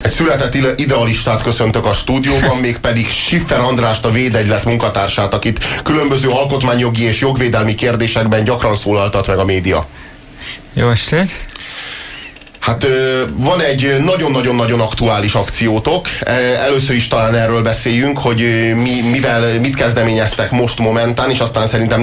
Egy született idealistát köszöntök a stúdióban, mégpedig Schiffer Andrást, a Védegylet munkatársát, akit különböző alkotmányjogi és jogvédelmi kérdésekben gyakran szólaltat meg a média. Jó estét! Hát van egy nagyon-nagyon-nagyon aktuális akciótok. Először is talán erről beszéljünk, hogy mit kezdeményeztek most momentán, és aztán szerintem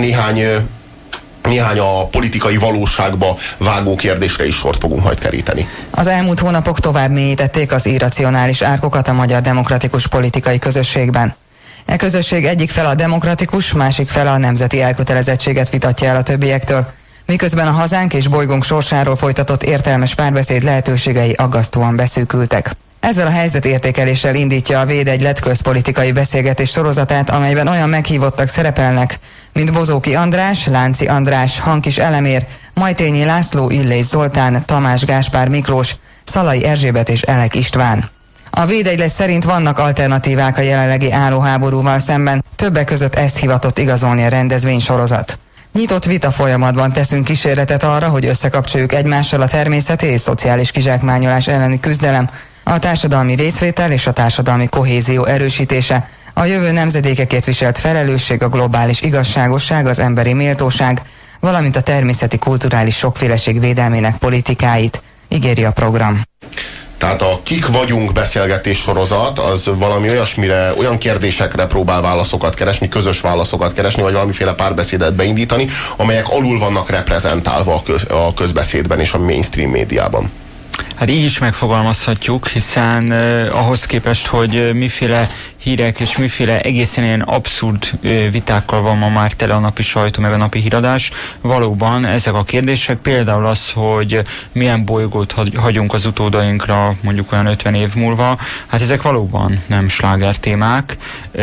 néhány a politikai valóságba vágó kérdésre is sort fogunk majd keríteni. Az elmúlt hónapok tovább mélyítették az irracionális árkokat a magyar demokratikus politikai közösségben. E közösség egyik fele a demokratikus, másik fele a nemzeti elkötelezettséget vitatja el a többiektől, miközben a hazánk és bolygónk sorsáról folytatott értelmes párbeszéd lehetőségei aggasztóan beszűkültek. Ezzel a helyzetértékeléssel indítja a Védegylet közpolitikai beszélgetés sorozatát, amelyben olyan meghívottak szerepelnek, mint Bozóki András, Lánci András, Hankis Elemér, Majtényi László, Illés Zoltán, Tamás Gáspár Miklós, Szalai Erzsébet és Elek István. A Védegylet szerint vannak alternatívák a jelenlegi álló háborúval szemben, többek között ezt hivatott igazolni a rendezvénysorozat. Nyitott vita folyamatban teszünk kísérletet arra, hogy összekapcsoljuk egymással a természeti és szociális kizsákmányolás elleni küzdelem, a társadalmi részvétel és a társadalmi kohézió erősítése, a jövő nemzedékekért viselt felelősség, a globális igazságosság, az emberi méltóság, valamint a természeti kulturális sokféleség védelmének politikáit, ígéri a program. Tehát a Kik vagyunk beszélgetés sorozat az valami olyasmire, olyan kérdésekre próbál válaszokat keresni, közös válaszokat keresni, vagy valamiféle párbeszédet beindítani, amelyek alul vannak reprezentálva a közbeszédben és a mainstream médiában. Hát így is megfogalmazhatjuk, hiszen ahhoz képest, hogy miféle hírek és miféle egészen ilyen abszurd vitákkal van ma már tele a napi sajtó, meg a napi híradás, valóban ezek a kérdések, például az, hogy milyen bolygót hagyunk az utódainkra mondjuk olyan 50 év múlva, hát ezek valóban nem sláger témák,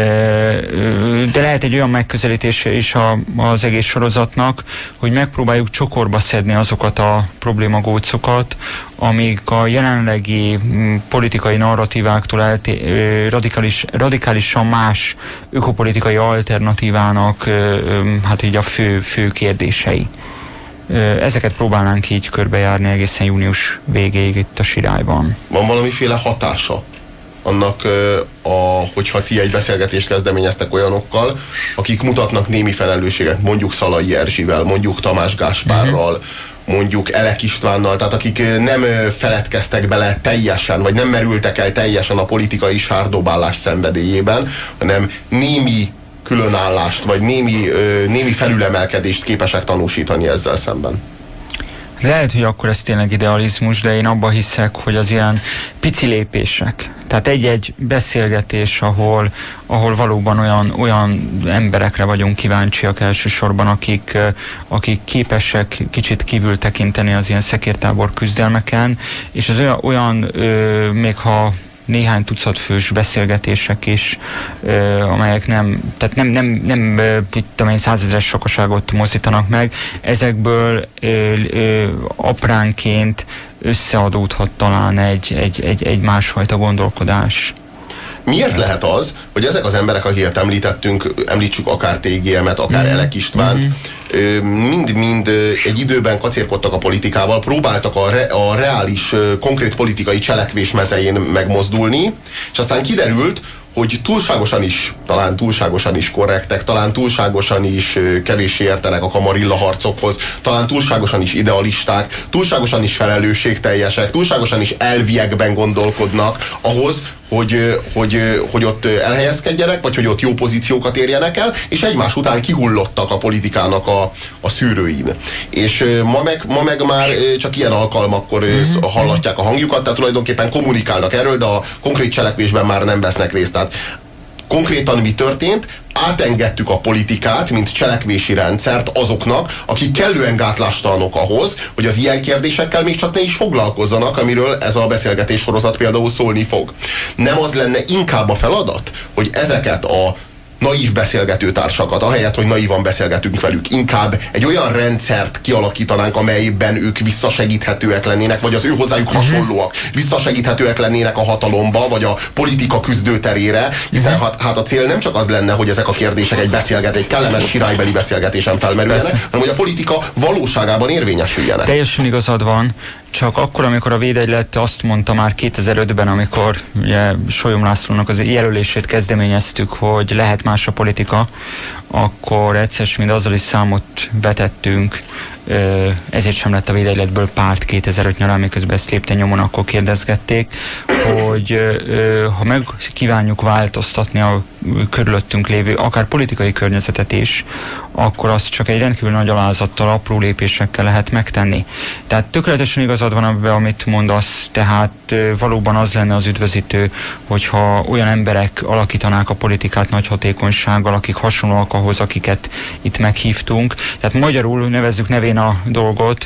de lehet egy olyan megközelítése is az egész sorozatnak, hogy megpróbáljuk csokorba szedni azokat a problémagócokat, amik a jelenlegi politikai narratíváktól radikálisan más ökopolitikai alternatívának hát így a fő kérdései. Ezeket próbálnánk így körbejárni egészen június végéig itt a Sirályban. Van valamiféle hatása annak, hogyha ti egy beszélgetést kezdeményeztek olyanokkal, akik mutatnak némi felelősséget, mondjuk Szalai Erzsivel, mondjuk Tamás Gáspárral, mondjuk Elek Istvánnal, tehát akik nem feledkeztek bele teljesen, vagy nem merültek el teljesen a politikai sárdobálás szenvedélyében, hanem némi különállást, vagy némi felülemelkedést képesek tanúsítani ezzel szemben. Lehet, hogy akkor ez tényleg idealizmus, de én abban hiszek, hogy az ilyen pici lépések. Tehát egy-egy beszélgetés, ahol valóban olyan emberekre vagyunk kíváncsiak elsősorban, akik képesek kicsit kívül tekinteni az ilyen szekértábor küzdelmeken, és az olyan még ha néhány tucat fős beszélgetések is, amelyek nem mit tudom én, 100 000-es sokaságot mozdítanak meg, ezekből apránként összeadódhat talán egy másfajta gondolkodás. Miért lehet az, hogy ezek az emberek, akiket említsük akár TGM-et, akár Elek István, mind egy időben kacérkodtak a politikával, próbáltak a reális, konkrét politikai cselekvés mezején megmozdulni, és aztán kiderült, hogy talán túlságosan is korrektek, talán túlságosan is kevéssé értenek a kamarilla harcokhoz, talán túlságosan is idealisták, túlságosan is felelősségteljesek, túlságosan is elviekben gondolkodnak ahhoz, hogy ott elhelyezkedjenek, vagy hogy ott jó pozíciókat érjenek el, és egymás után kihullottak a politikának a szűrőin. És ma meg már csak ilyen alkalmakkor hallatják a hangjukat, tehát tulajdonképpen kommunikálnak erről, de a konkrét cselekvésben már nem vesznek részt. Tehát konkrétan mi történt? Átengedtük a politikát, mint cselekvési rendszert azoknak, akik kellően gátlástalanok ahhoz, hogy az ilyen kérdésekkel még csak ne is foglalkozzanak, amiről ez a beszélgetés sorozat például szólni fog. Nem az lenne inkább a feladat, hogy ezeket a naív beszélgetőtársakat, ahelyett, hogy naívan beszélgetünk velük, inkább egy olyan rendszert kialakítanánk, amelyben ők visszasegíthetőek lennének, vagy az ő hozzájuk hasonlóak visszasegíthetőek lennének a hatalomba, vagy a politika küzdőterére, hiszen hát a cél nem csak az lenne, hogy ezek a kérdések egy kellemes sirálybeli beszélgetésen felmerüljenek, hanem hogy a politika valóságában érvényesüljenek. Teljesen igazad van, Csak akkor, amikor a védegylet azt mondta már 2005-ben, amikor ugye Sólyom Lászlónak az jelölését kezdeményeztük, hogy lehet más a politika, akkor egyszer mind azzal is számot vetettünk, ezért sem lett a védegyletből párt 2005 nyarán, miközben ezt lépten nyomon akkor kérdezgették, hogy ha meg kívánjuk változtatni a körülöttünk lévő, akár politikai környezetet is, akkor azt csak egy rendkívül nagy alázattal, apró lépésekkel lehet megtenni. Tehát tökéletesen igazad van abban, amit mondasz, tehát valóban az lenne az üdvözítő, hogyha olyan emberek alakítanák a politikát nagy hatékonysággal, akik hasonlóak ahhoz, akiket itt meghívtunk. Tehát magyarul nevezzük nevén a dolgot,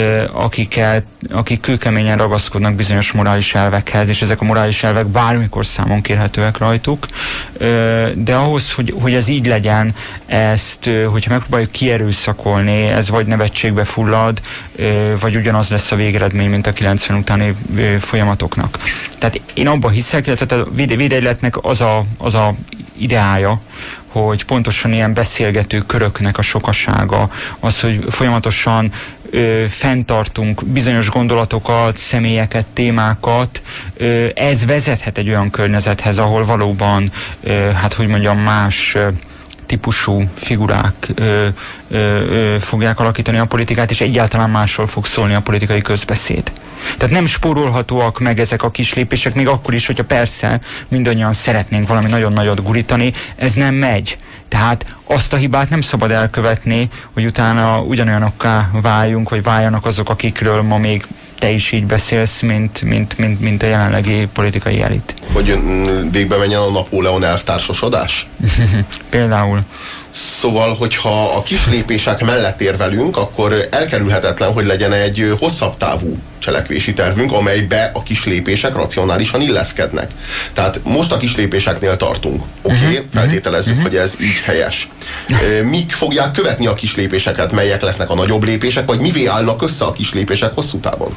akik kőkeményen ragaszkodnak bizonyos morális elvekhez, és ezek a morális elvek bármikor számon kérhetőek rajtuk. De ahhoz, hogy ez így legyen, ezt, hogyha megpróbáljuk kierőszakolni, ez vagy nevetségbe fullad, vagy ugyanaz lesz a végeredmény, mint a 90 utáni folyamatoknak. Tehát én abban hiszek, illetve a védegyletnek az a ideája, hogy pontosan ilyen beszélgető köröknek a sokasága, az, hogy folyamatosan fenntartunk bizonyos gondolatokat, személyeket, témákat, ez vezethet egy olyan környezethez, ahol valóban, hát hogy mondjam, más típusú figurák fogják alakítani a politikát, és egyáltalán másról fog szólni a politikai közbeszéd. Tehát nem spórolhatóak meg ezek a kis lépések, még akkor is, hogyha persze mindannyian szeretnénk valami nagyon nagyot gurítani, ez nem megy. Tehát azt a hibát nem szabad elkövetni, hogy utána ugyanolyanokká váljunk, vagy váljanak azok, akikről ma még te is így beszélsz, mint a jelenlegi politikai elit. Hogy végbe menjen a Napóleon elvtársasodás? Például. Szóval, hogyha a kis lépések mellett érvelünk, akkor elkerülhetetlen, hogy legyen egy hosszabb távú cselekvési tervünk, amelybe a kis lépések racionálisan illeszkednek. Tehát most a kis lépéseknél tartunk. Oké, feltételezzük, hogy ez így helyes. Mik fogják követni a kis lépéseket? Melyek lesznek a nagyobb lépések, vagy mivé állnak össze a kis lépések hosszú távon?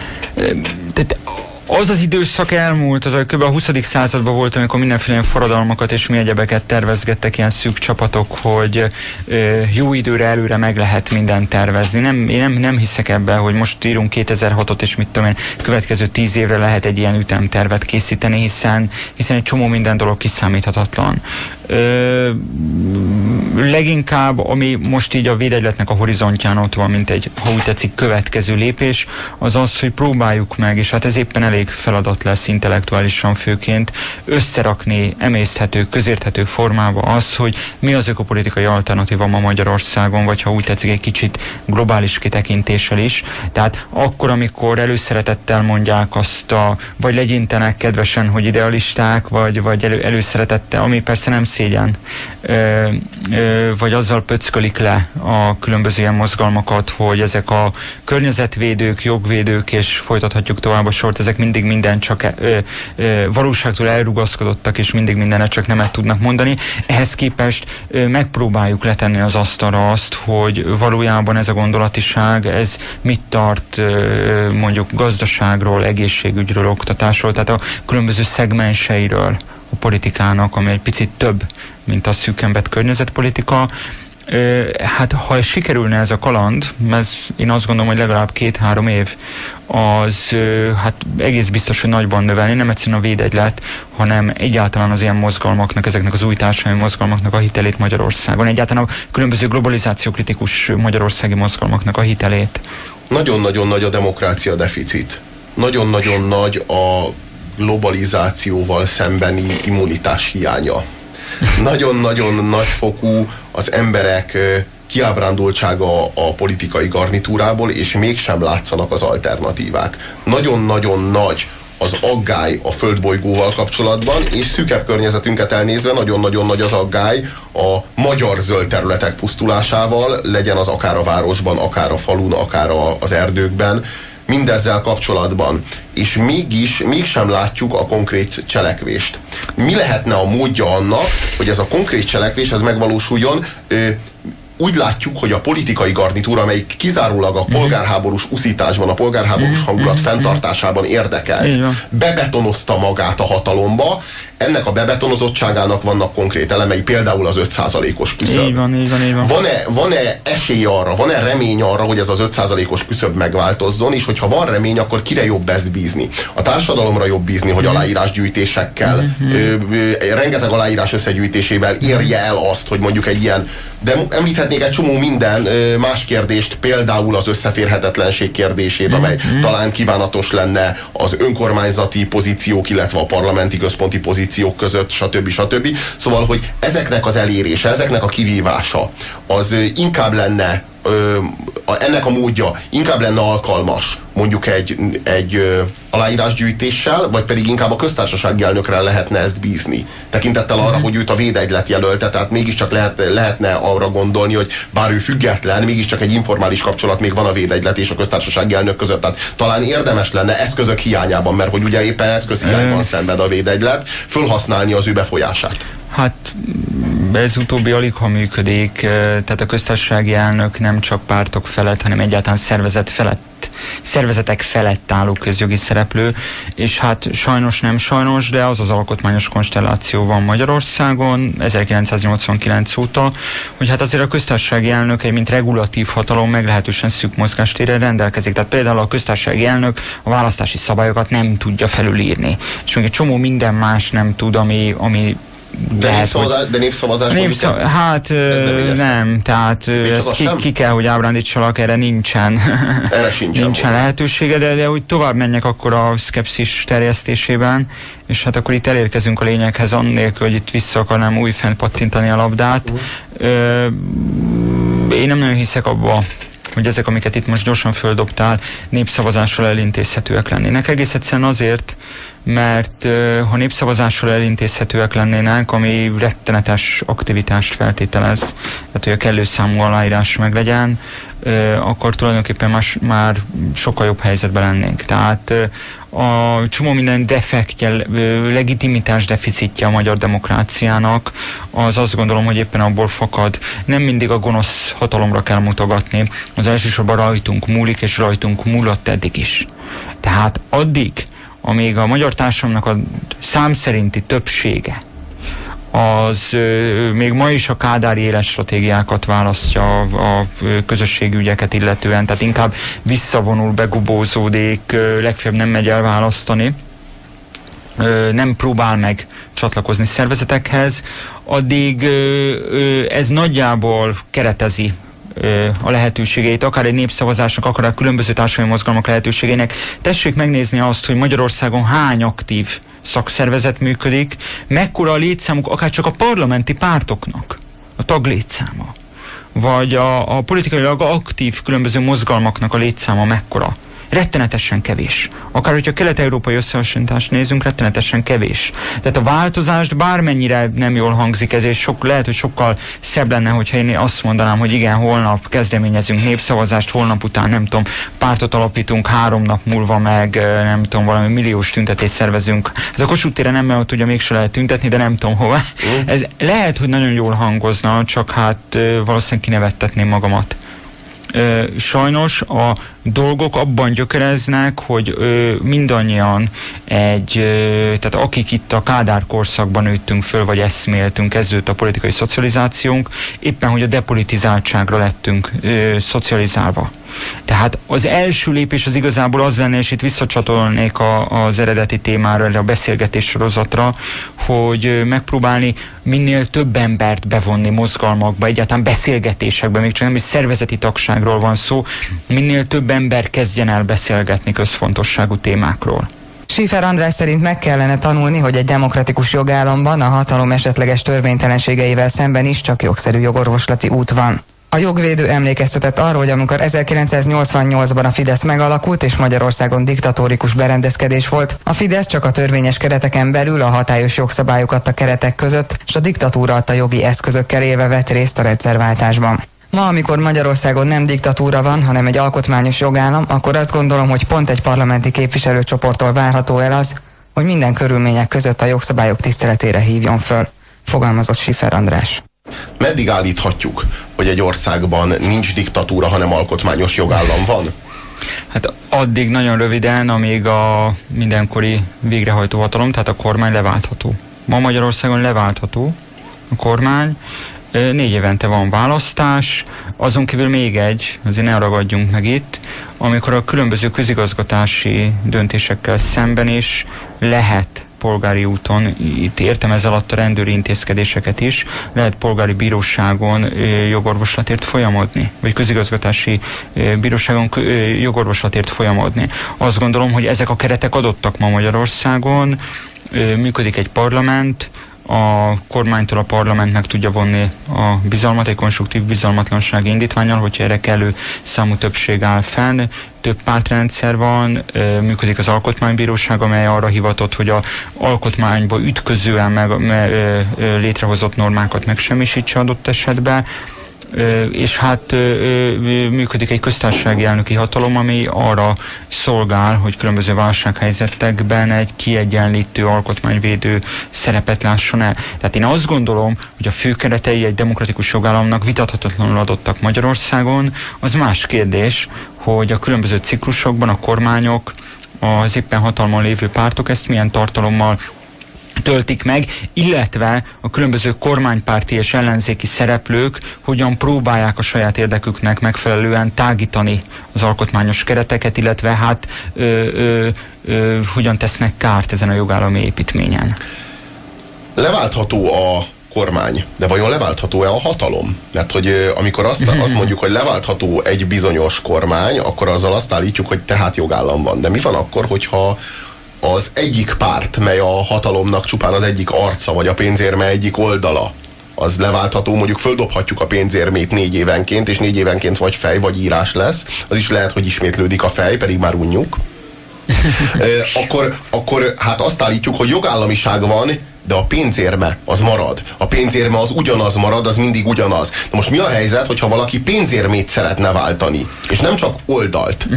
Az az időszak elmúlt, az kb. A 20. században volt, amikor mindenféle forradalmakat és mi egyebeket tervezgettek ilyen szűk csapatok, hogy jó időre előre meg lehet mindent tervezni. Én nem hiszek ebben, hogy most írunk 2006-ot, és mit tudom én, következő 10 évre lehet egy ilyen ütemtervet készíteni, hiszen egy csomó minden dolog kiszámíthatatlan. Leginkább, ami most így a védegyletnek a horizontján ott van, mint egy, ha úgy tetszik, következő lépés, az az, hogy próbáljuk meg, és hát ez éppen elég feladat lesz intellektuálisan főként, összerakni emészthető, közérthető formába az, hogy mi az ökopolitikai alternatíva ma Magyarországon, vagy ha úgy tetszik, egy kicsit globális kitekintéssel is. Tehát akkor, amikor előszeretettel mondják azt vagy legyintenek kedvesen, hogy idealisták, vagy előszeretettel, ami persze nem szégyen, vagy azzal pöckölik le a különböző ilyen mozgalmakat, hogy ezek a környezetvédők, jogvédők, és folytathatjuk tovább a sort, ezek mindig minden csak valóságtól elrugaszkodottak, és mindig mindenre csak nemet tudnak mondani. Ehhez képest megpróbáljuk letenni az asztalra azt, hogy valójában ez a gondolatiság, ez mit tart mondjuk gazdaságról, egészségügyről, oktatásról, tehát a különböző szegmenseiről a politikának, ami egy picit több, mint a szűkembett környezetpolitika. Hát ha sikerülne ez a kaland, én azt gondolom, hogy legalább 2-3 év, az hát egész biztos, hogy nagyban növelni, nem egyszerűen a védegylet, hanem egyáltalán az ilyen mozgalmaknak, ezeknek az új társadalmi mozgalmaknak a hitelét Magyarországon, egyáltalán a különböző globalizációkritikus magyarországi mozgalmaknak a hitelét. Nagyon-nagyon nagy a demokrácia deficit. Nagyon-nagyon nagy a globalizációval szembeni immunitás hiánya. Nagyon-nagyon nagyfokú az emberek kiábrándultsága a politikai garnitúrából, és mégsem látszanak az alternatívák. Nagyon-nagyon nagy az aggály a földbolygóval kapcsolatban, és szűkebb környezetünket elnézve nagyon-nagyon nagy az aggály a magyar zöld területek pusztulásával, legyen az akár a városban, akár a falun, akár az erdőkben, mindezzel kapcsolatban, és mégsem látjuk a konkrét cselekvést. Mi lehetne a módja annak, hogy ez a konkrét cselekvés ez megvalósuljon? Úgy látjuk, hogy a politikai garnitúra, amelyik kizárólag a polgárháborús uszításban, a polgárháborús hangulat fenntartásában érdekel, bebetonozta magát a hatalomba, ennek a bebetonozottságának vannak konkrét elemei, például az 5%-os küszöb. Így van. Van-e esély arra, van-e remény arra, hogy ez az 5%-os küszöb megváltozzon, és hogyha van remény, akkor kire jobb ezt bízni? A társadalomra jobb bízni, hogy aláírásgyűjtésekkel, rengeteg aláírás összegyűjtésével érje el azt, hogy mondjuk egy ilyen, de említhetnék egy csomó minden más kérdést, például az összeférhetetlenség kérdését, amely talán kívánatos lenne az önkormányzati pozíciók, illetve a parlamenti központi pozíciók között, stb. Szóval, hogy ezeknek az elérése, ezeknek a kivívása, az inkább lenne, ennek a módja inkább lenne alkalmas mondjuk egy aláírásgyűjtéssel, vagy pedig inkább a köztársasági elnökre lehetne ezt bízni. Tekintettel arra, hogy őt a védegylet jelölte, tehát mégiscsak lehetne arra gondolni, hogy bár ő független, mégiscsak egy informális kapcsolat még van a védegylet és a köztársasági elnök között. Tehát talán érdemes lenne eszközök hiányában, mert hogy ugye éppen eszközhiányban szenved a védegylet, fölhasználni az ő befolyását. Hát ez utóbbi alig ha működik, tehát a köztársasági elnök nem csak pártok felett, hanem egyáltalán szervezetek felett álló közjogi szereplő, és hát sajnos nem sajnos, de az alkotmányos konstelláció van Magyarországon 1989 óta, hogy hát azért a köztársasági elnök mint regulatív hatalom meglehetősen szűk mozgástérrel rendelkezik. Tehát például a köztársasági elnök a választási szabályokat nem tudja felülírni, és még egy csomó minden más nem tud, ami de népszavazás hát nem, tehát ki kell, hogy ábrándítsalak, erre nincsen lehetősége, de hogy tovább menjek akkor a szkepszis terjesztésében, és hát akkor itt elérkezünk a lényeghez, annélkül, hogy itt vissza akarnám újfent pattintani a labdát. Én nem nagyon hiszek abba, hogy ezek, amiket itt most gyorsan földobtál, népszavazással elintézhetőek lennének. Egész egyszerűen azért, mert ha népszavazással elintézhetőek lennének, ami rettenetes aktivitást feltételez, tehát hogy a kellő számú aláírás meglegyen, akkor tulajdonképpen már sokkal jobb helyzetben lennénk. Tehát a csomó minden defektje, legitimitás deficitje a magyar demokráciának, az azt gondolom, hogy éppen abból fakad. Nem mindig a gonosz hatalomra kell mutogatni, az elsősorban rajtunk múlik, és rajtunk múlott eddig is. Tehát addig, amíg a magyar társadalomnak a szám szerinti többsége az még ma is a kádári életstratégiákat választja a közösségi ügyeket illetően, tehát inkább visszavonul, begubózódik, legfeljebb nem megy el választani, nem próbál meg csatlakozni szervezetekhez, addig ez nagyjából keretezi a lehetőségeit, akár egy népszavazásnak, akár a különböző társadalmi mozgalmak lehetőségének. Tessék megnézni azt, hogy Magyarországon hány aktív szakszervezet működik, mekkora a létszámuk, akár csak a parlamenti pártoknak a taglétszáma, vagy a politikailag aktív különböző mozgalmaknak a létszáma mekkora. Rettenetesen kevés. Akár hogyha kelet-európai összehasonlítást nézünk, rettenetesen kevés. Tehát a változást bármennyire nem jól hangzik ez, és lehet, hogy sokkal szebb lenne, hogyha én azt mondanám, hogy igen, holnap kezdeményezünk népszavazást, holnap után nem tudom, pártot alapítunk, 3 nap múlva meg nem tudom, valami milliós tüntetést szervezünk. Ez a Kossuth téren nem, mert ugye mégse lehet tüntetni, de nem tudom hova. Ez lehet, hogy nagyon jól hangozna, csak hát valószínűleg kinevettetném magamat. Sajnos a dolgok abban gyökereznek, hogy mindannyian tehát akik itt a Kádár korszakban nőttünk föl, vagy eszméltünk, kezdődött a politikai szocializációnk, éppen hogy a depolitizáltságra lettünk szocializálva. Tehát az első lépés az igazából az lenne, és itt visszacsatolnék az eredeti témára, a beszélgetés sorozatra, hogy megpróbálni minél több embert bevonni mozgalmakba, egyáltalán beszélgetésekbe, még csak nem is szervezeti tagságról van szó, minél több ember kezdjen el beszélgetni közfontosságú témákról. Schiffer András szerint meg kellene tanulni, hogy egy demokratikus jogállamban a hatalom esetleges törvénytelenségeivel szemben is csak jogszerű jogorvoslati út van. A jogvédő emlékeztetett arról, hogy amikor 1988-ban a Fidesz megalakult és Magyarországon diktatórikus berendezkedés volt, a Fidesz csak a törvényes kereteken belül a hatályos jogszabályok adta keretek között, és a diktatúra adta jogi eszközökkel élve vett részt a rendszerváltásban. Ma, amikor Magyarországon nem diktatúra van, hanem egy alkotmányos jogállam, akkor azt gondolom, hogy pont egy parlamenti képviselőcsoporttól várható el az, hogy minden körülmények között a jogszabályok tiszteletére hívjon föl, fogalmazott Schiffer András. Meddig állíthatjuk, hogy egy országban nincs diktatúra, hanem alkotmányos jogállam van? Hát addig nagyon röviden, amíg a mindenkori végrehajtó hatalom, tehát a kormány leváltható. Ma Magyarországon leváltható a kormány, 4 évente van választás, azon kívül még egy, azért ne ragadjunk meg itt, amikor a különböző közigazgatási döntésekkel szemben is lehet polgári úton, itt értem ez alatt a rendőri intézkedéseket is, lehet polgári bíróságon jogorvoslatért folyamodni, vagy közigazgatási bíróságon jogorvoslatért folyamodni. Azt gondolom, hogy ezek a keretek adottak ma Magyarországon, működik egy parlament, a kormánytól a parlament meg tudja vonni a bizalmat, egy konstruktív bizalmatlansági indítvánnyal, hogyha erre kellő számú többség áll fenn. Több pártrendszer van, működik az alkotmánybíróság, amely arra hivatott, hogy az alkotmányba ütközően létrehozott normákat megsemmisítse adott esetben. És hát működik egy köztársasági elnöki hatalom, ami arra szolgál, hogy különböző válsághelyzetekben egy kiegyenlítő, alkotmányvédő szerepet lásson el. Tehát én azt gondolom, hogy a fő keretei egy demokratikus jogállamnak vitathatatlanul adottak Magyarországon. Az más kérdés, hogy a különböző ciklusokban a kormányok, az éppen hatalmon lévő pártok ezt milyen tartalommal töltik meg, illetve a különböző kormánypárti és ellenzéki szereplők hogyan próbálják a saját érdeküknek megfelelően tágítani az alkotmányos kereteket, illetve hát hogyan tesznek kárt ezen a jogállami építményen. Leváltható a kormány, de vajon leváltható-e a hatalom? Mert hogy amikor azt mondjuk, hogy leváltható egy bizonyos kormány, akkor azzal azt állítjuk, hogy tehát jogállam van. De mi van akkor, hogyha az egyik párt, mely a hatalomnak csupán az egyik arca, vagy a pénzérme egyik oldala, az leváltható, mondjuk földobhatjuk a pénzérmét 4 évenként, és 4 évenként vagy fej, vagy írás lesz, az is lehet, hogy ismétlődik a fej, pedig már unjuk. Akkor hát azt állítjuk, hogy jogállamiság van, de a pénzérme az marad. A pénzérme az ugyanaz marad, az mindig ugyanaz. Na most mi a helyzet, hogyha valaki pénzérmét szeretne váltani, és nem csak oldalt?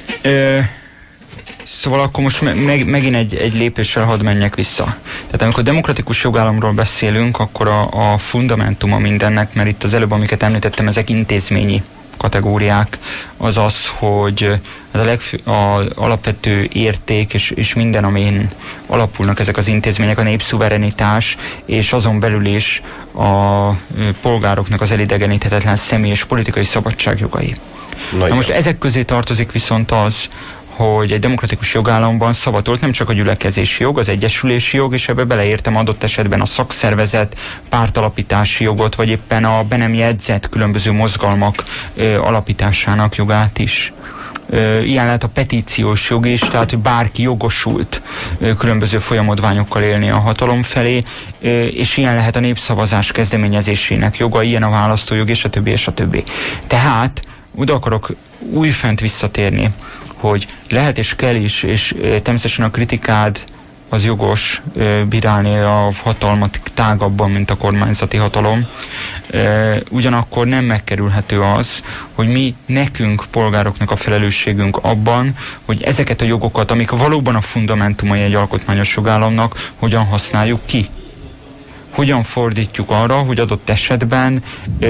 Szóval akkor most megint egy lépéssel hadd menjek vissza. Tehát amikor demokratikus jogállamról beszélünk, akkor a fundamentuma mindennek, mert itt az előbb, amiket említettem, ezek intézményi kategóriák, az az, hogy az alapvető érték és minden, amin alapulnak ezek az intézmények, a népszuverenitás, és azon belül is a polgároknak az elidegeníthetetlen személy és politikai szabadságjogai. Na most ezek közé tartozik viszont az, hogy egy demokratikus jogállamban szavatolt nem csak a gyülekezési jog, az egyesülési jog, és ebbe beleértem adott esetben a szakszervezet, pártalapítási jogot, vagy éppen a be nem jegyzett különböző mozgalmak alapításának jogát is. Ilyen lehet a petíciós jog is, tehát hogy bárki jogosult különböző folyamodványokkal élni a hatalom felé, és ilyen lehet a népszavazás kezdeményezésének joga, ilyen a választójog, és a többi, és a többi. Tehát oda akarok újfent visszatérni, hogy lehet és kell is, és természetesen a kritikád az jogos, bírálni a hatalmat tágabban, mint a kormányzati hatalom. Ugyanakkor nem megkerülhető az, hogy mi nekünk, polgároknak a felelősségünk abban, hogy ezeket a jogokat, amik valóban a fundamentumai egy alkotmányos jogállamnak, hogyan használjuk ki. Hogyan fordítjuk arra, hogy adott esetben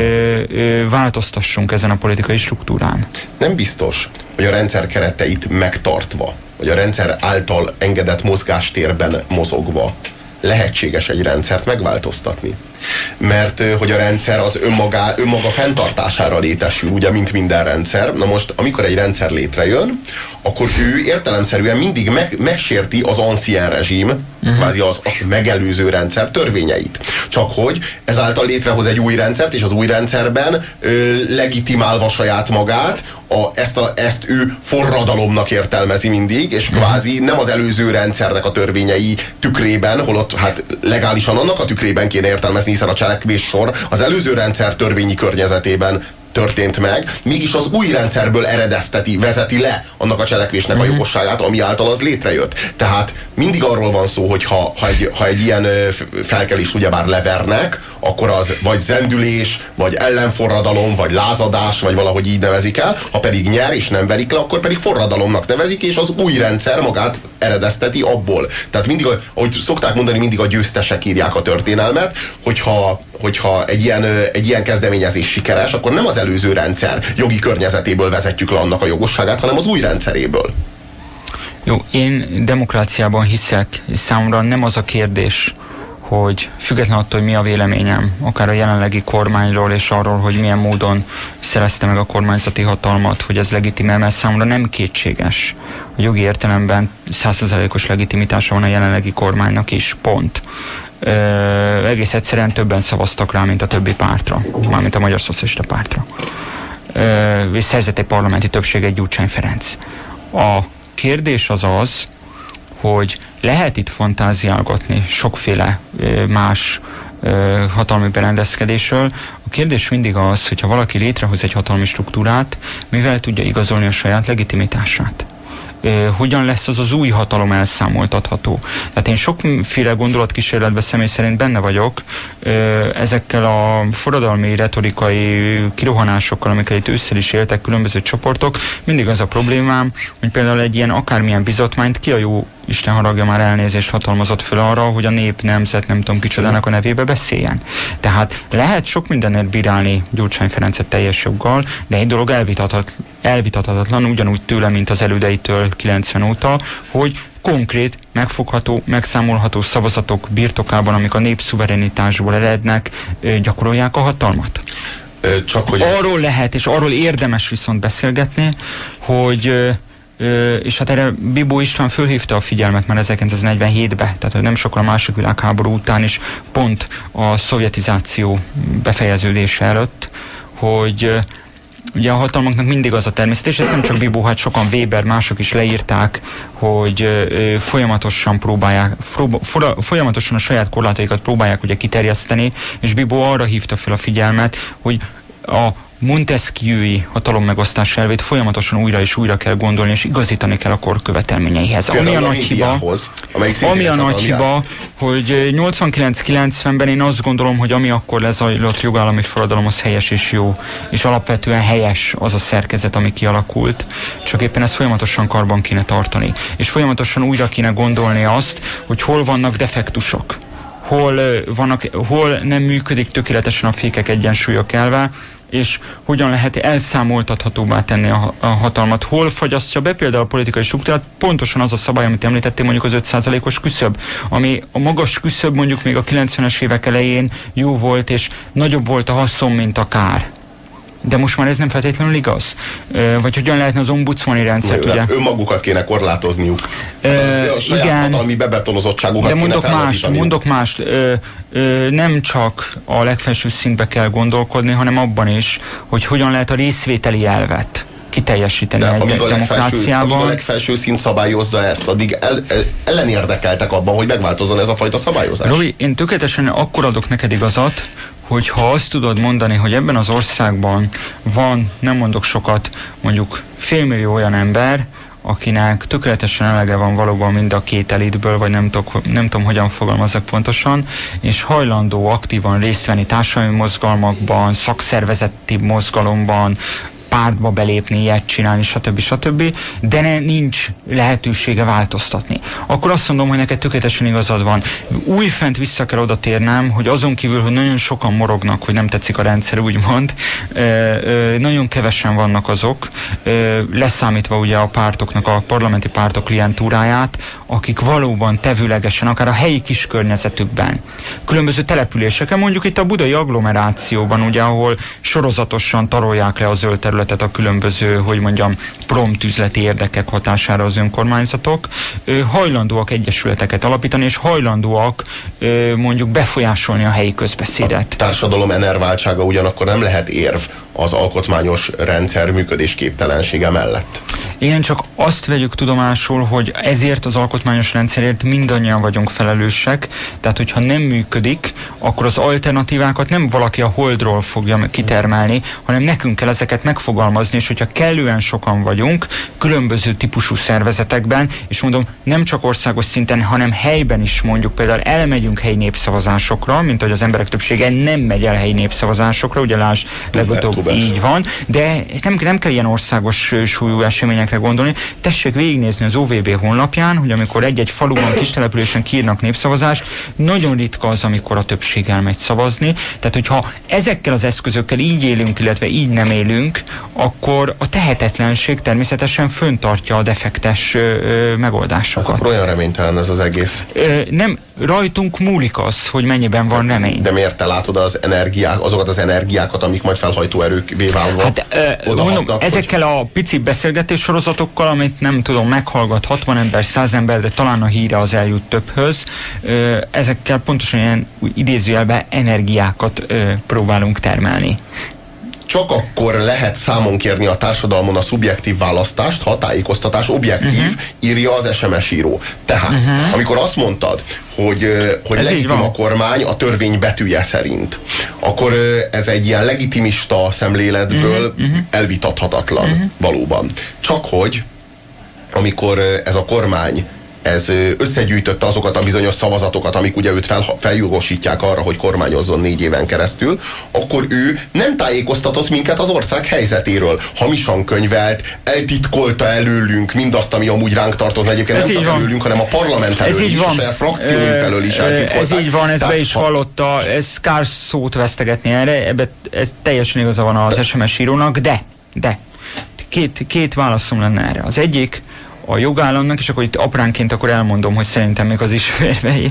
változtassunk ezen a politikai struktúrán. Nem biztos, hogy a rendszer kereteit megtartva, vagy a rendszer által engedett mozgástérben mozogva lehetséges egy rendszert megváltoztatni. Mert hogy a rendszer az önmaga fenntartására létesül, ugye, mint minden rendszer. Na most, amikor egy rendszer létrejön, akkor ő értelemszerűen mindig megsérti az ancien rezsim, kvázi azt megelőző rendszer törvényeit. Csak hogy ezáltal létrehoz egy új rendszert, és az új rendszerben legitimálva saját magát, ezt ő forradalomnak értelmezi mindig, és kvázi nem az előző rendszernek a törvényei tükrében, holott hát legálisan annak a tükrében kéne értelmezni, hiszen a cselekvés sor az előző rendszer törvényi környezetében történt meg, mégis az új rendszerből vezeti le annak a cselekvésnek a jogosságát, ami által az létrejött. Tehát mindig arról van szó, hogy ha egy ilyen felkelést ugyebár levernek, akkor az vagy zendülés, vagy ellenforradalom, vagy lázadás, vagy valahogy így nevezik el, ha pedig nyer és nem verik le, akkor pedig forradalomnak nevezik, és az új rendszer magát eredezteti abból. Tehát mindig, ahogy szokták mondani, mindig a győztesek írják a történelmet, hogyha egy ilyen kezdeményezés sikeres, akkor nem az előző rendszer jogi környezetéből vezetjük le annak a jogosságát, hanem az új rendszeréből. Jó, én demokráciában hiszek, és számomra nem az a kérdés, hogy független attól, hogy mi a véleményem, akár a jelenlegi kormányról, és arról, hogy milyen módon szerezte meg a kormányzati hatalmat, hogy ez legitimál, mert számomra nem kétséges. A jogi értelemben 100%-os legitimitása van a jelenlegi kormánynak is, pont. Egész egyszerűen többen szavaztak rá, mint a többi pártra, mármint a Magyar Szocialista Pártra. És szerzett egy parlamenti többséget Gyurcsány Ferenc. A kérdés az, hogy lehet itt fantáziálgatni sokféle más hatalmi berendezkedésről. A kérdés mindig az, hogyha valaki létrehoz egy hatalmi struktúrát, mivel tudja igazolni a saját legitimitását. Hogyan lesz az új hatalom elszámoltatható. Tehát én sokféle gondolatkísérletben személy szerint benne vagyok, ezekkel a forradalmi retorikai kirohanásokkal, amikkel itt ősszel is éltek különböző csoportok, mindig az a problémám, hogy például egy ilyen akármilyen bizotmányt ki a jó Isten haragja már elnézést hatalmazott föl arra, hogy a nép, nemzet, nem tudom kicsodának a nevébe beszéljen. Tehát lehet sok mindenért bírálni Gyurcsány Ferencet teljes joggal, de egy dolog elvitathatatlan, ugyanúgy tőle, mint az elődeitől 90 óta, hogy konkrét, megfogható, megszámolható szavazatok birtokában, amik a népszuverenitásból erednek, gyakorolják a hatalmat. Csak hogy... Arról lehet, és arról érdemes viszont beszélgetni, hogy és hát erre Bibó István fölhívta a figyelmet már 1947-ben, tehát nem sokkal a második világháború után is, pont a szovjetizáció befejeződése előtt, hogy ugye a hatalmaknak mindig az a természet, és ezt nem csak Bibó, hát sokan, Weber, mások is leírták, hogy folyamatosan folyamatosan a saját korlátaikat próbálják ugye kiterjeszteni, és Bibó arra hívta fel a figyelmet, hogy a Montesquieu-i hatalommegosztás elvét folyamatosan újra és újra kell gondolni, és igazítani kell a kor követelményeihez. Ami a nagy hiba, hogy 89-90-ben én azt gondolom, hogy ami akkor lezajlott jogállami forradalom, az helyes és jó, és alapvetően helyes az a szerkezet, ami kialakult, csak éppen ezt folyamatosan karban kéne tartani. És folyamatosan újra kéne gondolni azt, hogy hol vannak defektusok, hol nem működik tökéletesen a fékek egyensúlyok elve, és hogyan lehet elszámoltathatóbbá tenni a hatalmat. Hol fagyasztja be például a politikai struktúrát? Pontosan az a szabály, amit említettél, mondjuk az 5%-os küszöb, ami a magas küszöb mondjuk még a 90-es évek elején jó volt, és nagyobb volt a haszon, mint a kár. De most már ez nem feltétlenül igaz? Vagy hogyan lehetne az ombudsmani rendszert, ugye? Önmagukat kéne korlátozniuk. A saját hatalmi bebetonozottságukat kéne felhazítaniuk. Mondok mást. Nem csak a legfelső szintbe kell gondolkodni, hanem abban is, hogy hogyan lehet a részvételi elvet kiteljesíteni egy demokráciában. Amíg a legfelső szint szabályozza ezt, addig ellenérdekeltek abban, hogy megváltozzon ez a fajta szabályozás. Robi, én tökéletesen akkor adok neked igazat, hogyha azt tudod mondani, hogy ebben az országban van, nem mondok sokat, mondjuk 500 000 olyan ember, akinek tökéletesen elege van valóban mind a két elitből, vagy nem tudom, hogyan fogalmazzak pontosan, és hajlandó aktívan részt venni társadalmi mozgalmakban, szakszervezeti mozgalomban, pártba belépni, ilyet csinálni, stb. De nincs lehetősége változtatni. Akkor azt mondom, hogy neked tökéletesen igazad van. Újfent vissza kell oda térnem, hogy azon kívül, hogy nagyon sokan morognak, hogy nem tetszik a rendszer, úgymond, nagyon kevesen vannak azok, leszámítva ugye a pártoknak, a parlamenti pártok klientúráját, akik valóban tevőlegesen, akár a helyi kis környezetükben, különböző településeken, mondjuk itt a budai agglomerációban, ugye, ahol sorozatosan tarolják le a zöld területet a különböző, hogy mondjam, prompt üzleti érdekek hatására az önkormányzatok, hajlandóak egyesületeket alapítani, és hajlandóak mondjuk befolyásolni a helyi közbeszédet. A társadalom enerváltsága ugyanakkor nem lehet érv az alkotmányos rendszer működésképtelensége mellett. Igen, csak azt vegyük tudomásul, hogy ezért az alkotmányos rendszerért mindannyian vagyunk felelősek, tehát hogyha nem működik, akkor az alternatívákat nem valaki a holdról fogja kitermelni, hanem nekünk kell ezeket megfogalmazni, és hogyha kellően sokan vagyunk, különböző típusú szervezetekben, és mondom, nem csak országos szinten, hanem helyben is mondjuk például elmegyünk helyi népszavazásokra, mint hogy az emberek többsége nem megy el helyi népszavazásokra, ugye lásd, legutóbb így van, de nem kell ilyen országos súlyú eseményekre gondolni. Tessék végignézni az OVB honlapján, hogy amikor egy-egy faluban, kis településen kiírnak népszavazást, nagyon ritka az, amikor a többség elmegy szavazni. Tehát, hogyha ezekkel az eszközökkel így élünk, illetve így nem élünk, akkor a tehetetlenség természetesen föntartja a defektes megoldásokat. Akkor olyan reménytelen ez az egész. Nem, rajtunk múlik az, hogy mennyiben van remény. De miért te látod azokat az energiákat, amik majd felhajtó erőkvé válva mondom, ezekkel a pici beszélgetés sorozatokkal, amit nem tudom, meghallgat 60 ember, 100 ember, de talán a híre az eljut többhöz, ezekkel pontosan ilyen idézőjelben energiákat próbálunk termelni. Csak akkor lehet számon kérni a társadalmon a szubjektív választást, ha a tájékoztatás objektív, írja az SMS író. Tehát, amikor azt mondtad, hogy legitim a kormány a törvény betűje szerint, akkor ez egy ilyen legitimista szemléletből elvitathatatlan valóban. Csak hogy, amikor ez a kormány összegyűjtötte azokat a bizonyos szavazatokat, amik ugye őt feljogosítják arra, hogy kormányozzon 4 éven keresztül, akkor ő nem tájékoztatott minket az ország helyzetéről. Hamisan könyvelt, eltitkolta előlünk mindazt, ami amúgy ránk tartozna. Egyébként ez nem csak előlünk, hanem a parlament elől is, a saját frakcióink elől is eltitkolták. Ez így van, ezt be is hallotta, ez kár szót vesztegetni erre, ez teljesen igaza van az SMS írónak, de két válaszom lenne erre. Az egyik, a jogállamnak, és akkor itt apránként akkor elmondom, hogy szerintem még az ismérvei.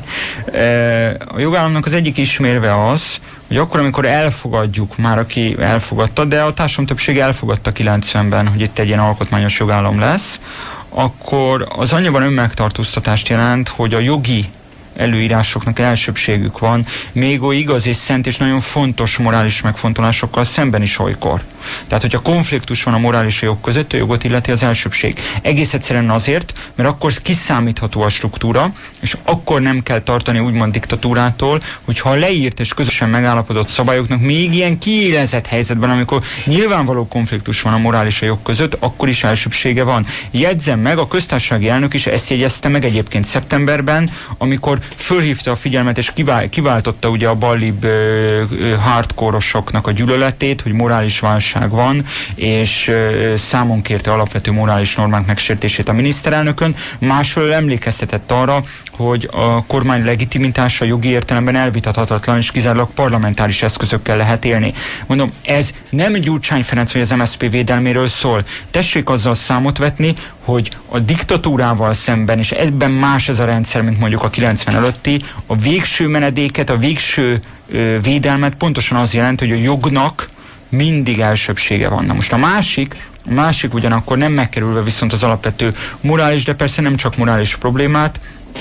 A jogállamnak az egyik ismérve az, hogy akkor, amikor elfogadjuk, már aki elfogadta, de a társadalom többsége elfogadta 90-ben, hogy itt egy ilyen alkotmányos jogállam lesz, akkor az annyiban önmegtartóztatást jelent, hogy a jogi előírásoknak elsőbségük van, még oly igaz és szent és nagyon fontos morális megfontolásokkal szemben is olykor. Tehát, hogyha konfliktus van a morális jog között, a jogot illeti az elsőbség. Egész egyszerűen azért, mert akkor kiszámítható a struktúra, és akkor nem kell tartani úgymond diktatúrától, hogyha a leírt és közösen megállapodott szabályoknak még ilyen kiélezett helyzetben, amikor nyilvánvaló konfliktus van a morális jog között, akkor is elsőbsége van. Jegyzem meg, a köztársasági elnök is ezt jegyezte meg egyébként szeptemberben, amikor fölhívta a figyelmet és kiváltotta ugye a ballibb hardcore-osoknak a gyűlöletét, hogy morális válság van, és számon kérte alapvető morális normák megsértését a miniszterelnökön. Másfelől emlékeztetett arra, hogy a kormány legitimitása jogi értelemben elvitathatatlan, és kizárólag parlamentáris eszközökkel lehet élni. Mondom, ez nem Gyurcsány Ferenc vagy az MSZP védelméről szól. Tessék azzal számot vetni, hogy a diktatúrával szemben, és ebben más ez a rendszer, mint mondjuk a 90 előtti, a végső menedéket, a végső védelmet pontosan az jelent, hogy a jognak mindig elsőbsége van. Na most a másik ugyanakkor nem megkerülve viszont az alapvető morális, de persze nem csak morális problémát,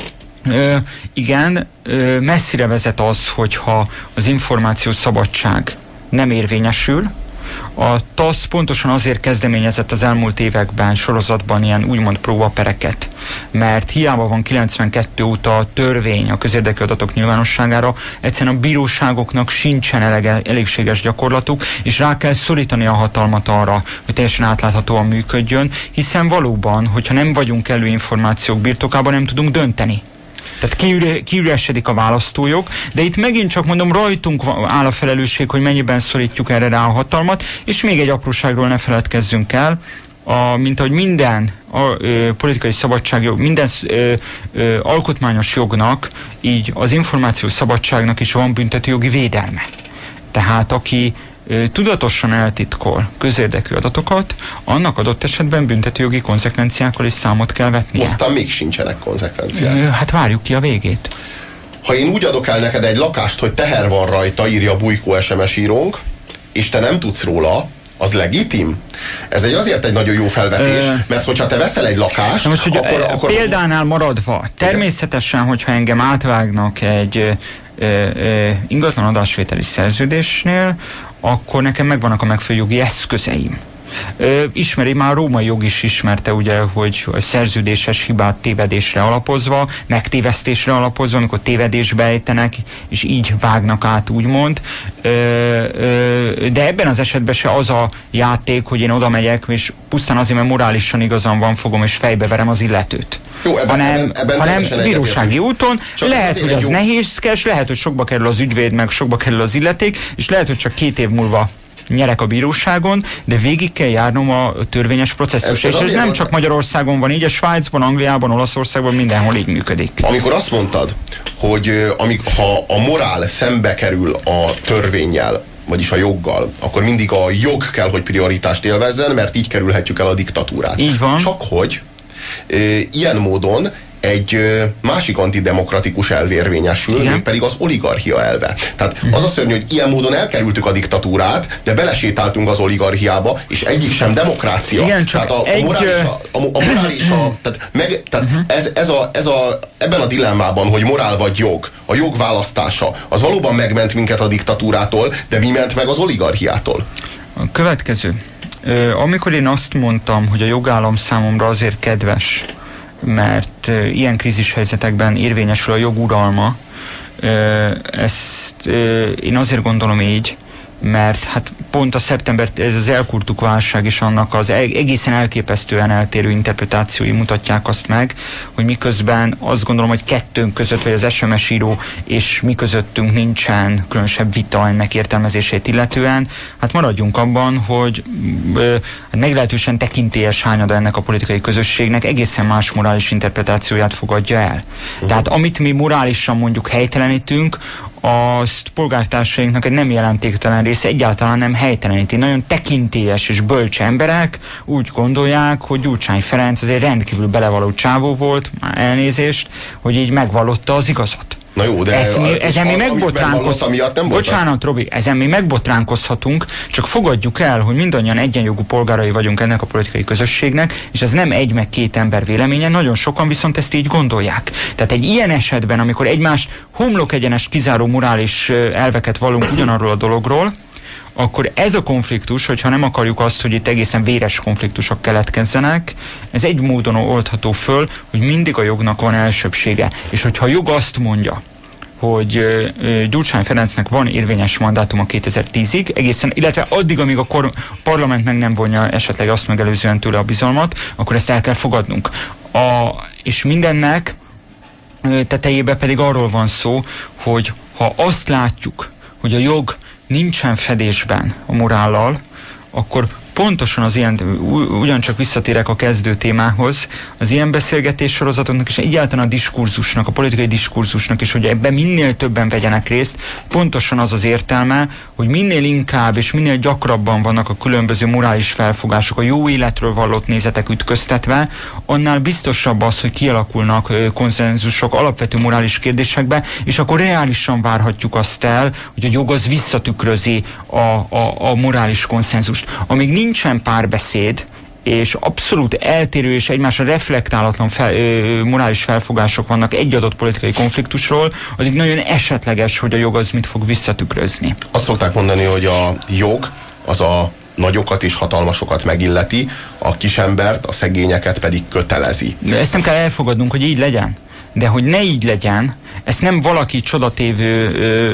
messzire vezet az, hogyha az információs szabadság nem érvényesül. A TASZ pontosan azért kezdeményezett az elmúlt években sorozatban ilyen úgymond próbapereket, mert hiába van 92 óta a törvény a közérdekű adatok nyilvánosságára, egyszerűen a bíróságoknak sincsen elégséges gyakorlatuk, és rá kell szorítani a hatalmat arra, hogy teljesen átláthatóan működjön, hiszen valóban, hogyha nem vagyunk elő információk birtokában, nem tudunk dönteni. Tehát kiüresedik a választójog, de itt megint csak mondom, rajtunk áll a felelősség, hogy mennyiben szorítjuk erre rá a hatalmat, és még egy apróságról ne feledkezzünk el, mint ahogy minden politikai szabadságjog, minden alkotmányos jognak, így az információs szabadságnak is van büntetőjogi védelme. Tehát aki tudatosan eltitkol közérdekű adatokat, annak adott esetben büntetőjogi konzekvenciákkal is számot kell vetnie. Aztán még sincsenek konzekvenciák. Hát várjuk ki a végét. Ha én úgy adok el neked egy lakást, hogy teher van rajta, írja Bujkó SMS írónk, és te nem tudsz róla, az legitim? Ez azért egy nagyon jó felvetés, mert hogyha te veszel egy lakást, most, akkor példánál maradva, természetesen, hogyha engem átvágnak egy ingatlan adásvételi szerződésnél, akkor nekem megvannak a megfelelő jogi eszközeim. Ismeri, már a római jog is ismerte, ugye, hogy a szerződéses hibát tévedésre alapozva, megtévesztésre alapozva, amikor tévedésbe ejtenek, és így vágnak át, úgymond. De ebben az esetben se az a játék, hogy én oda megyek, és pusztán azért, mert morálisan igazam van, fogom, és fejbeverem az illetőt. Jó, hanem bírósági úton. Lehet, hogy az nehézkes, lehet, hogy sokba kerül az ügyvéd, meg sokba kerül az illeték, és lehet, hogy csak 2 év múlva nyerek a bíróságon, de végig kell járnom a törvényes processzus. És ez nem csak Magyarországon van így, a Svájcban, Angliában, Olaszországban mindenhol így működik. Amikor azt mondtad, hogy ha a morál szembe kerül a törvénnyel, vagyis a joggal, akkor mindig a jog kell, hogy prioritást élvezzen, mert így kerülhetjük el a diktatúrát. Így van. Csak hogy ilyen módon egy másik antidemokratikus elv érvényesül, mégpedig az oligarchia elve. Tehát az a szörnyű, hogy ilyen módon elkerültük a diktatúrát, de belesétáltunk az oligarchiába, és egyik sem demokrácia. Igen, csak tehát ebben a dilemmában, hogy morál vagy jog, a jog választása, az valóban megment minket a diktatúrától, de mi ment meg az oligarchiától? A következő. Amikor én azt mondtam, hogy a jogállam számomra azért kedves, mert ilyen krízis helyzetekben érvényesül a joguralma, ezt én azért gondolom így, mert hát pont a szeptember, ez az elkurtuk válság is annak az egészen elképesztően eltérő interpretációi mutatják azt meg, hogy miközben azt gondolom, hogy kettőnk között, vagy az SMS író és mi közöttünk nincsen különösebb vita ennek értelmezését illetően, hát maradjunk abban, hogy meglehetősen tekintélyes hányada ennek a politikai közösségnek egészen más morális interpretációját fogadja el. Tehát amit mi morálisan mondjuk helytelenítünk, azt polgártársainknak egy nem jelentéktelen része egyáltalán nem helyteleníti. Nagyon tekintélyes és bölcs emberek úgy gondolják, hogy Gyurcsány Ferenc azért rendkívül belevaló csávó volt, már elnézést, hogy így megvallotta az igazat. Na jó, de ezen mi megbotránkozhatunk. Bocsánat, Robi, ezen mi megbotránkozhatunk, csak fogadjuk el, hogy mindannyian egyenjogú polgárai vagyunk ennek a politikai közösségnek, és ez nem egy meg két ember véleménye, nagyon sokan viszont ezt így gondolják. Tehát egy ilyen esetben, amikor egymás homlok egyenes kizáró morális elveket vallunk ugyanarról a dologról, akkor ez a konfliktus, hogyha nem akarjuk azt, hogy itt egészen véres konfliktusok keletkezzenek, ez egy módon oldható föl, hogy mindig a jognak van elsőbbsége. És hogyha a jog azt mondja, hogy Gyurcsány Ferencnek van érvényes mandátuma 2010-ig, egészen, illetve addig, amíg a parlament meg nem vonja esetleg azt megelőzően tőle a bizalmat, akkor ezt el kell fogadnunk. És mindennek tetejében pedig arról van szó, hogy ha azt látjuk, hogy a jog nincsen fedésben a morállal, akkor pontosan az ilyen, ugyancsak visszatérek a kezdő témához, az ilyen beszélgetés sorozatoknak és egyáltalán a diskurzusnak, a politikai diskurzusnak is, hogy ebben minél többen vegyenek részt, pontosan az az értelme, hogy minél inkább és minél gyakrabban vannak a különböző morális felfogások, a jó életről vallott nézetek ütköztetve, annál biztosabb az, hogy kialakulnak konszenzusok alapvető morális kérdésekbe, és akkor reálisan várhatjuk azt el, hogy a jog az visszatükrözi a morális konszenzust. Amíg nincsen párbeszéd, és abszolút eltérő és egymásra reflektálatlan morális felfogások vannak egy adott politikai konfliktusról, addig nagyon esetleges, hogy a jog az mit fog visszatükrözni. Azt szokták mondani, hogy a jog az a nagyokat és hatalmasokat megilleti, a kisembert, a szegényeket pedig kötelezi. De ezt nem kell elfogadnunk, hogy így legyen. De hogy ne így legyen, ezt nem valaki csodatévő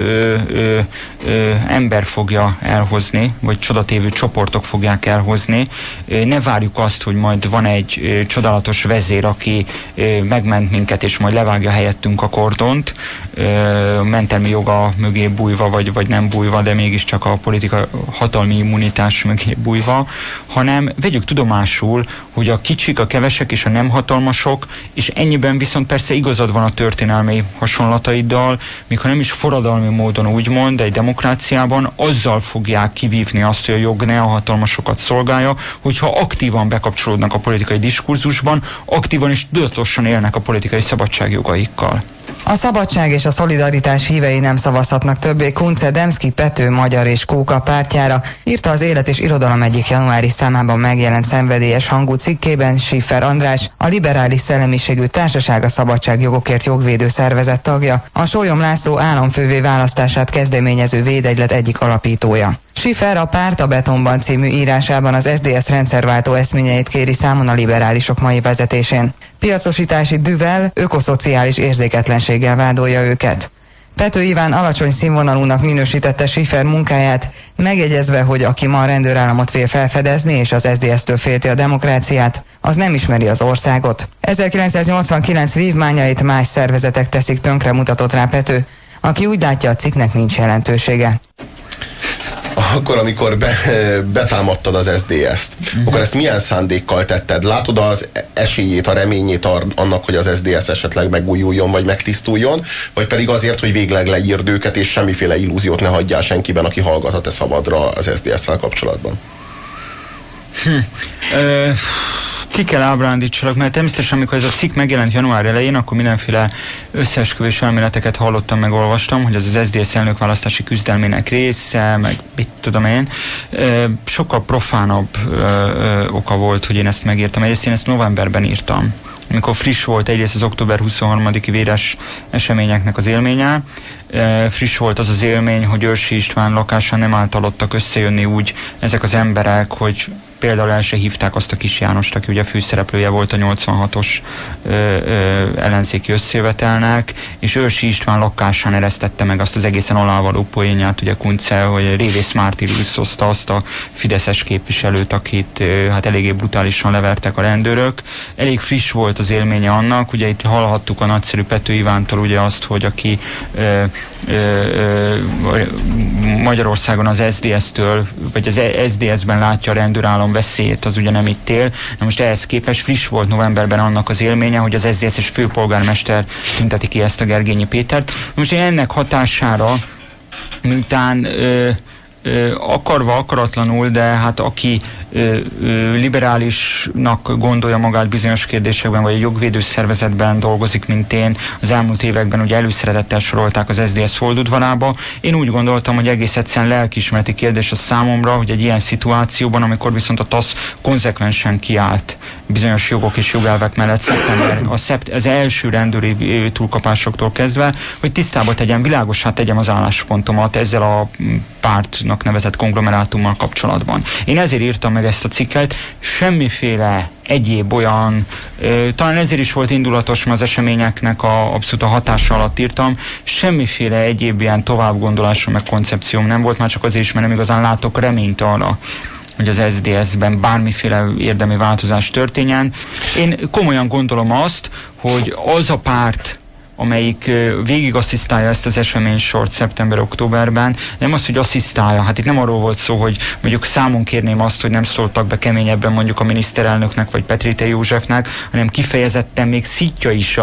ember fogja elhozni, vagy csodatévő csoportok fogják elhozni. Ne várjuk azt, hogy majd van egy csodálatos vezér, aki megment minket, és majd levágja helyettünk a kordont, mentelmi joga mögé bújva, vagy nem bújva, de mégiscsak a politika hatalmi immunitás mögé bújva, hanem vegyük tudomásul, hogy a kicsik, a kevesek és a nem hatalmasok, és ennyiben viszont persze igazad van a történelmi hasonlataiddal, míg ha nem is forradalmi módon úgymond, de egy demokráciában azzal fogják kivívni azt, hogy a jog ne a hatalmasokat szolgálja, hogyha aktívan bekapcsolódnak a politikai diskurzusban, aktívan és tudatosan élnek a politikai szabadságjogaikkal. A szabadság és a szolidaritás hívei nem szavazhatnak többé Kunce Demszky Pető magyar és Kóka pártjára, írta az Élet és Irodalom egyik januári számában megjelent szenvedélyes hangú cikkében Schiffer András, a liberális szellemiségű társaság a szabadságjogokért jogvédő szervezet tagja, a Sólyom László államfővé választását kezdeményező védegylet egyik alapítója. Schiffer a Párt a betonban című írásában az SZDSZ rendszerváltó eszményeit kéri számon a liberálisok mai vezetésén. Piacosítási dühvel, ökoszociális érzéketlenséggel vádolja őket. Pető Iván alacsony színvonalúnak minősítette Schiffer munkáját, megjegyezve, hogy aki ma a rendőrállamot vél felfedezni és az SZDSZ-től félti a demokráciát, az nem ismeri az országot. 1989 vívmányait más szervezetek teszik tönkre, mutatott rá Pető, aki úgy látja, a cikknek nincs jelentősége. Akkor, amikor betámadtad az SZDSZ-t, akkor ezt milyen szándékkal tetted? Látod az esélyét, a reményét annak, hogy az SZDSZ esetleg megújuljon, vagy megtisztuljon, vagy pedig azért, hogy végleg leírd őket, és semmiféle illúziót ne hagyjál senkiben, aki hallgat a te szabadra az SZDSZ-szel kapcsolatban? ki kell ábrándítsalak, mert természetesen, amikor ez a cikk megjelent január elején, akkor mindenféle összeesküvés elméleteket hallottam, meg olvastam, hogy ez az SZDSZ elnökválasztási küzdelmének része, meg mit tudom én. Sokkal profánabb oka volt, hogy én ezt megírtam. Egyrészt én ezt novemberben írtam, amikor friss volt egyrészt az október 23-i véres eseményeknek az élménye. Friss volt az az élmény, hogy Őrsi István lakásán nem általodtak összejönni úgy ezek az emberek, hogy például el se hívták azt a Kis Jánost, aki ugye főszereplője volt a 86-os ellenzéki összejövetelnek, és Őrsi István lakásán eresztette meg azt az egészen alávaló poénját, ugye Kunce, hogy Révész Mártirius hozta azt a fideszes képviselőt, akit hát eléggé brutálisan levertek a rendőrök. Elég friss volt az élménye annak, ugye itt hallhattuk a nagyszerű Pető Ivántól ugye azt, hogy aki Magyarországon az SZDSZ-től, vagy az SZDSZ-ben látja a rendőrállam veszélyét, az ugye nem itt él. Na most ehhez képest friss volt novemberben annak az élménye, hogy az SZDSZ-es főpolgármester tünteti ki ezt a Gergényi Pétert. Most ennek hatására, miután akarva, akaratlanul, de hát aki liberálisnak gondolja magát bizonyos kérdésekben, vagy egy jogvédő szervezetben dolgozik, mint én, az elmúlt években ugye előszeretettel sorolták az SZDSZ holdudvarába. Én úgy gondoltam, hogy egész egyszerűen lelkiismereti kérdés a számomra, hogy egy ilyen szituációban, amikor viszont a TASZ konzekvensen kiállt bizonyos jogok és jogelvek mellett az első rendőri túlkapásoktól kezdve, hogy tisztába tegyem, világossá tegyem az álláspontomat ezzel a pártnak nevezett konglomerátummal kapcsolatban. Én ezért írtam meg ezt a cikket, semmiféle egyéb olyan, talán ezért is volt indulatos, mert az eseményeknek abszolút a hatása alatt írtam, semmiféle egyéb ilyen továbbgondolásom meg koncepcióm nem volt, már csak azért is, mert nem igazán látok reményt arra, hogy az SZDSZ-ben bármiféle érdemi változás történjen. Én komolyan gondolom azt, hogy az a párt, amelyik végig asszisztálja ezt az eseménysort szeptember-októberben, nem az, hogy asszisztálja. Hát itt nem arról volt szó, hogy mondjuk számon kérném azt, hogy nem szóltak be keményebben mondjuk a miniszterelnöknek vagy Petrétei Józsefnek, hanem kifejezetten még szítja is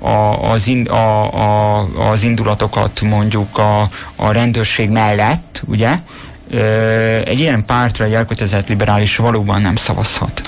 az indulatokat mondjuk a rendőrség mellett, ugye? Egy ilyen pártra egy elkötelezett liberális valóban nem szavazhat.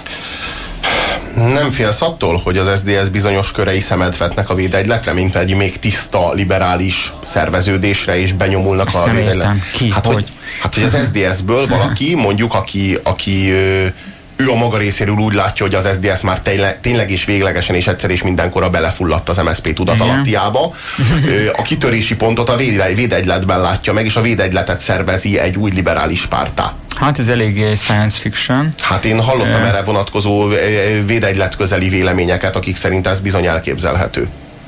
Nem félsz attól, hogy az SZDSZ bizonyos körei szemet vetnek a Védegyletre, mint egy még tiszta liberális szerveződésre, és benyomulnak ezt a Védegyletre? Hogy az SZDSZ-ből valaki, mondjuk, aki ő a maga részéről úgy látja, hogy az SZDSZ már tényleg és véglegesen és egyszer és mindenkorra belefulladt az MSZP tudatalattiába. A kitörési pontot a Védegyletben látja meg, és a Védegyletet szervezi egy új liberális párttá. Hát ez eléggé science fiction. Hát én hallottam erre vonatkozó Védegylet közeli véleményeket, akik szerint ez bizony elképzelhető.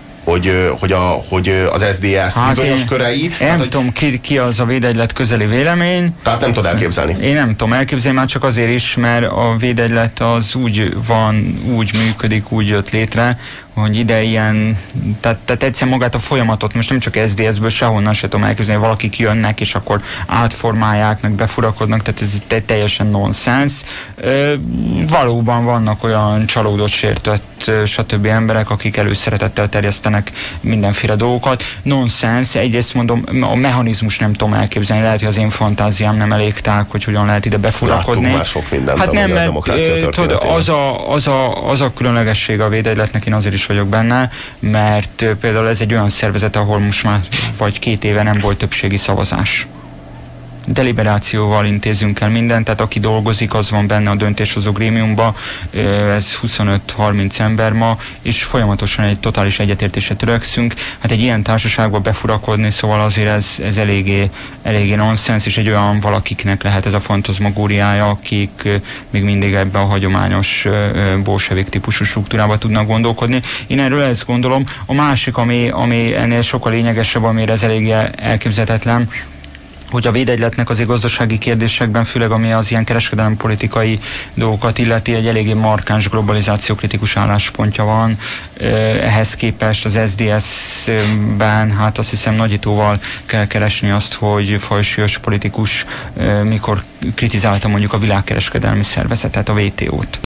Hogy az SZDSZ bizonyos körei... Nem tudom, ki az a Védegylet közeli vélemény. Tehát nem tudod elképzelni? Én nem tudom elképzelni, már csak azért is, mert a Védegylet az úgy működik, úgy jött létre, hogy ide ilyen, tehát egyszer magát a folyamatot, most nem csak SZDSZ-ből, sehonnan se tudom elképzelni, valakik jönnek, és akkor átformálják, meg befurakodnak, tehát ez teljesen nonsens. Valóban vannak olyan csalódott, sértett, stb. Emberek, akik előszeretettel terjesztenek mindenféle dolgokat. Nonsens, egyrészt mondom, a mechanizmus nem tudom elképzelni, lehet, hogy az én fantáziám nem elég tág, hogy hogyan lehet ide befurakodni. Láttunk már sok mindent, hát nem, a demokrácia történetében. Az a különlegesség a Védegyletnek, én azért is vagyok benne, mert például ez egy olyan szervezet, ahol most már vagy 2 éve nem volt többségi szavazás. Deliberációval intézünk el mindent, tehát aki dolgozik, az van benne a döntéshozó grémiumban, ez 25-30 ember ma, és folyamatosan egy totális egyetértésre törekszünk. Hát egy ilyen társaságba befurakodni, szóval azért ez eléggé nonsens, és egy olyan valakiknek lehet ez a fantazmagóriája, akik még mindig ebben a hagyományos bolsevik típusú struktúrában tudnak gondolkodni. Én erről ezt gondolom. A másik, ami ennél sokkal lényegesebb, amire ez eléggé elképzelhetetlen, hogy a Védegyletnek azért gazdasági kérdésekben, főleg ami az ilyen kereskedelmi politikai dolgokat illeti, egy eléggé markáns globalizációkritikus álláspontja van. Ehhez képest az SZDSZ-ben hát azt hiszem nagyítóval kell keresni azt, hogy fajsúlyos politikus mikor kritizálta mondjuk a világkereskedelmi szervezetet, a WTO-t.